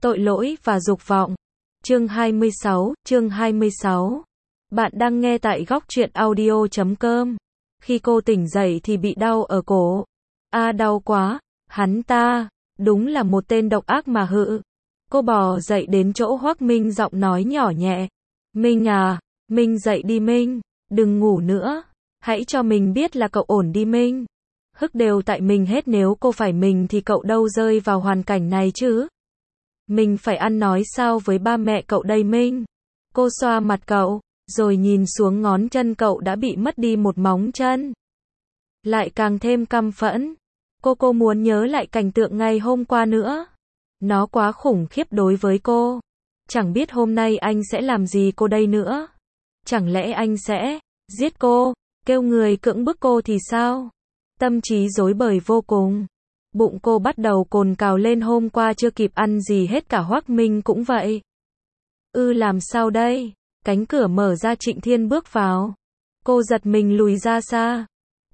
Tội lỗi và dục vọng. Chương 26. Bạn đang nghe tại góc truyện audio.com. Khi cô tỉnh dậy thì bị đau ở cổ. Đau quá. Hắn ta, đúng là một tên độc ác mà hự. Cô bò dậy đến chỗ Hoắc Minh, giọng nói nhỏ nhẹ. Minh à, Minh dậy đi Minh, đừng ngủ nữa. Hãy cho mình biết là cậu ổn đi Minh. Hức đều tại mình hết, nếu cô phải mình thì cậu đâu rơi vào hoàn cảnh này chứ. Mình phải ăn nói sao với ba mẹ cậu đây Minh? Cô xoa mặt cậu, rồi nhìn xuống ngón chân cậu đã bị mất đi một móng chân. Lại càng thêm căm phẫn. Cô muốn nhớ lại cảnh tượng ngày hôm qua nữa. Nó quá khủng khiếp đối với cô. Chẳng biết hôm nay anh sẽ làm gì cô đây nữa. Chẳng lẽ anh sẽ giết cô, kêu người cưỡng bức cô thì sao? Tâm trí rối bời vô cùng. Bụng cô bắt đầu cồn cào lên, hôm qua chưa kịp ăn gì hết, cả Hoắc Minh cũng vậy. Làm sao đây? Cánh cửa mở ra, Trịnh Thiên bước vào. Cô giật mình lùi ra xa.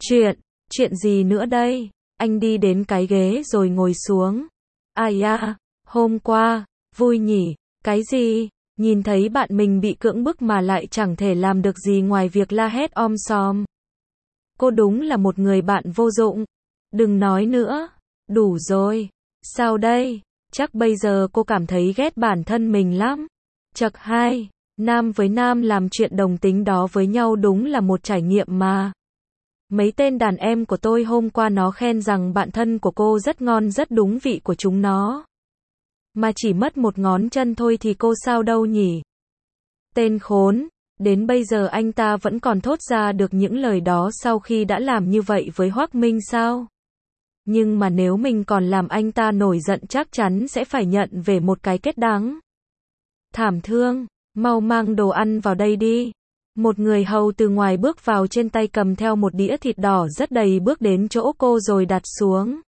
Chuyện gì nữa đây? Anh đi đến cái ghế rồi ngồi xuống. Ai à, hôm qua, vui nhỉ? Cái gì? Nhìn thấy bạn mình bị cưỡng bức mà lại chẳng thể làm được gì ngoài việc la hét om sòm. Cô đúng là một người bạn vô dụng. Đừng nói nữa. Đủ rồi. Sao đây? Chắc bây giờ cô cảm thấy ghét bản thân mình lắm. Chậc 2. Nam với nam làm chuyện đồng tính đó với nhau đúng là một trải nghiệm mà. Mấy tên đàn em của tôi hôm qua nó khen rằng bạn thân của cô rất ngon, rất đúng vị của chúng nó. Mà chỉ mất một ngón chân thôi thì cô sao đâu nhỉ? Tên khốn. Đến bây giờ anh ta vẫn còn thốt ra được những lời đó sau khi đã làm như vậy với Hoắc Minh sao? Nhưng mà nếu mình còn làm anh ta nổi giận chắc chắn sẽ phải nhận về một cái kết đắng. Thảm thương, mau mang đồ ăn vào đây đi. Một người hầu từ ngoài bước vào, trên tay cầm theo một đĩa thịt đỏ rất đầy, bước đến chỗ cô rồi đặt xuống.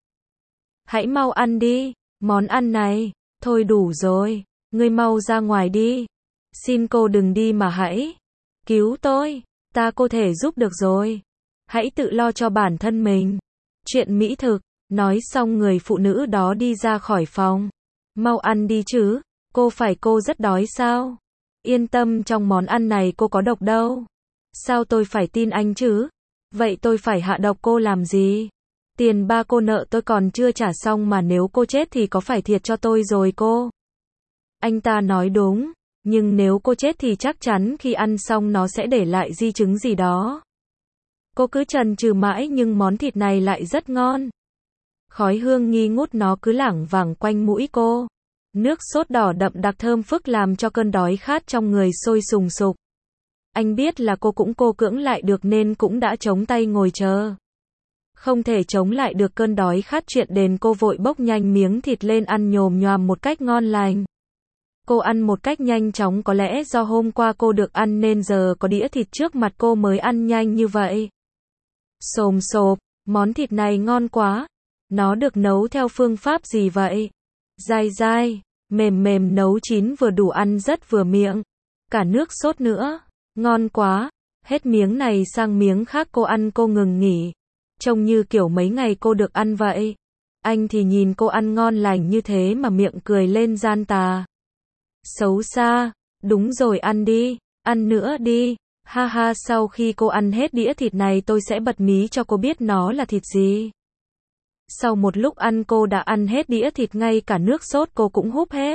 Hãy mau ăn đi, món ăn này, thôi đủ rồi, ngươi mau ra ngoài đi. Xin cô đừng đi mà hãy cứu tôi, ta có thể giúp được rồi. Hãy tự lo cho bản thân mình. Chuyện mỹ thực. Nói xong người phụ nữ đó đi ra khỏi phòng. Mau ăn đi chứ, cô rất đói sao? Yên tâm, trong món ăn này cô có độc đâu. Sao tôi phải tin anh chứ? Vậy tôi phải hạ độc cô làm gì? Tiền ba cô nợ tôi còn chưa trả xong mà, nếu cô chết thì có phải thiệt cho tôi rồi cô? Anh ta nói đúng, nhưng nếu cô chết thì chắc chắn khi ăn xong nó sẽ để lại di chứng gì đó. Cô cứ chần chừ mãi nhưng món thịt này lại rất ngon. Khói hương nghi ngút nó cứ lảng vảng quanh mũi cô. Nước sốt đỏ đậm đặc thơm phức làm cho cơn đói khát trong người sôi sùng sục. Anh biết là cô cưỡng lại được nên cũng đã chống tay ngồi chờ. Không thể chống lại được cơn đói khát chuyện đền, cô vội bốc nhanh miếng thịt lên ăn nhồm nhoàm một cách ngon lành. Cô ăn một cách nhanh chóng, có lẽ do hôm qua cô được ăn nên giờ có đĩa thịt trước mặt cô mới ăn nhanh như vậy. Xồm xộp, món thịt này ngon quá. Nó được nấu theo phương pháp gì vậy? Dai dai, mềm mềm, nấu chín vừa đủ, ăn rất vừa miệng. Cả nước sốt nữa. Ngon quá. Hết miếng này sang miếng khác cô ăn cô ngừng nghỉ. Trông như kiểu mấy ngày cô được ăn vậy. Anh thì nhìn cô ăn ngon lành như thế mà miệng cười lên gian tà. Xấu xa. Đúng rồi, ăn đi. Ăn nữa đi. Ha ha, sau khi cô ăn hết đĩa thịt này tôi sẽ bật mí cho cô biết nó là thịt gì. Sau một lúc ăn cô đã ăn hết đĩa thịt, ngay cả nước sốt cô cũng húp hết.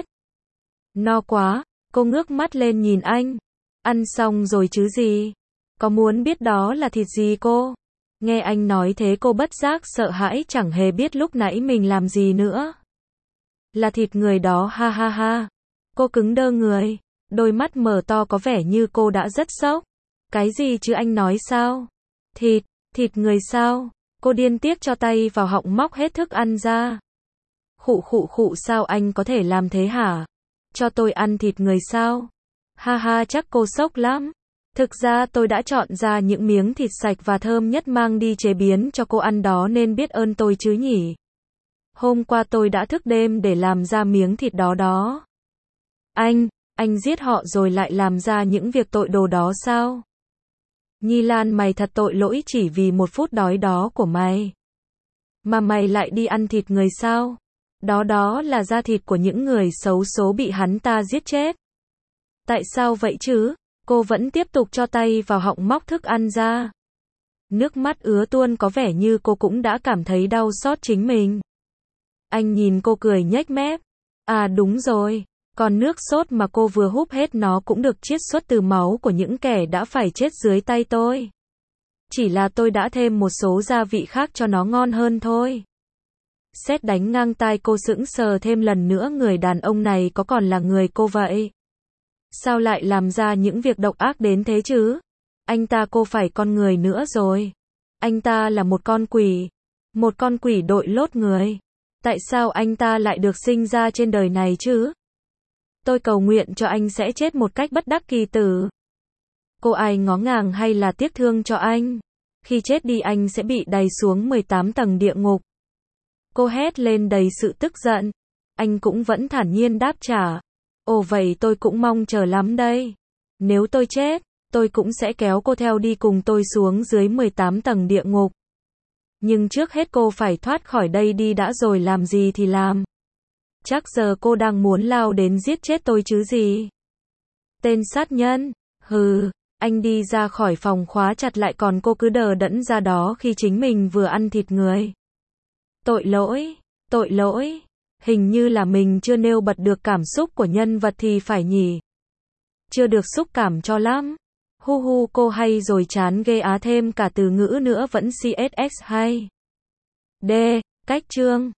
No quá, cô ngước mắt lên nhìn anh. Ăn xong rồi chứ gì? Có muốn biết đó là thịt gì cô? Nghe anh nói thế cô bất giác sợ hãi, chẳng hề biết lúc nãy mình làm gì nữa. Là thịt người đó, ha ha ha. Cô cứng đơ người, đôi mắt mở to có vẻ như cô đã rất sốc. Cái gì chứ, anh nói sao? Thịt người sao? Cô điên tiết cho tay vào họng móc hết thức ăn ra. Khụ, sao anh có thể làm thế hả? Cho tôi ăn thịt người sao? Ha ha, chắc cô sốc lắm. Thực ra tôi đã chọn ra những miếng thịt sạch và thơm nhất mang đi chế biến cho cô ăn đó, nên biết ơn tôi chứ nhỉ? Hôm qua tôi đã thức đêm để làm ra miếng thịt đó đó. Anh giết họ rồi lại làm ra những việc tội đồ đó sao? Nhi Lan, mày thật tội lỗi, chỉ vì một phút đói đó của mày mà mày lại đi ăn thịt người sao? Đó là da thịt của những người xấu số bị hắn ta giết chết. Tại sao vậy chứ? Cô vẫn tiếp tục cho tay vào họng móc thức ăn ra. Nước mắt ứa tuôn, có vẻ như cô cũng đã cảm thấy đau xót chính mình. Anh nhìn cô cười nhếch mép. À đúng rồi, còn nước sốt mà cô vừa húp hết nó cũng được chiết xuất từ máu của những kẻ đã phải chết dưới tay tôi. Chỉ là tôi đã thêm một số gia vị khác cho nó ngon hơn thôi. Sét đánh ngang tai cô, sững sờ thêm lần nữa, người đàn ông này có còn là người cô vậy? Sao lại làm ra những việc độc ác đến thế chứ? Anh ta cô phải con người nữa rồi. Anh ta là một con quỷ. Một con quỷ đội lốt người. Tại sao anh ta lại được sinh ra trên đời này chứ? Tôi cầu nguyện cho anh sẽ chết một cách bất đắc kỳ tử. Cô ai ngó ngàng hay là tiếc thương cho anh? Khi chết đi anh sẽ bị đày xuống 18 tầng địa ngục. Cô hét lên đầy sự tức giận. Anh cũng vẫn thản nhiên đáp trả. Ồ vậy tôi cũng mong chờ lắm đây. Nếu tôi chết, tôi cũng sẽ kéo cô theo đi cùng tôi xuống dưới 18 tầng địa ngục. Nhưng trước hết cô phải thoát khỏi đây đi đã, rồi làm gì thì làm. Chắc giờ cô đang muốn lao đến giết chết tôi chứ gì? Tên sát nhân. Hừ, anh đi ra khỏi phòng khóa chặt lại, còn cô cứ đờ đẫn ra đó khi chính mình vừa ăn thịt người. Tội lỗi. Hình như là mình chưa nêu bật được cảm xúc của nhân vật thì phải nhỉ? Chưa được xúc cảm cho lắm. Hu cô hay rồi, chán ghê á, thêm cả từ ngữ nữa vẫn CSX hay. D. Cách chương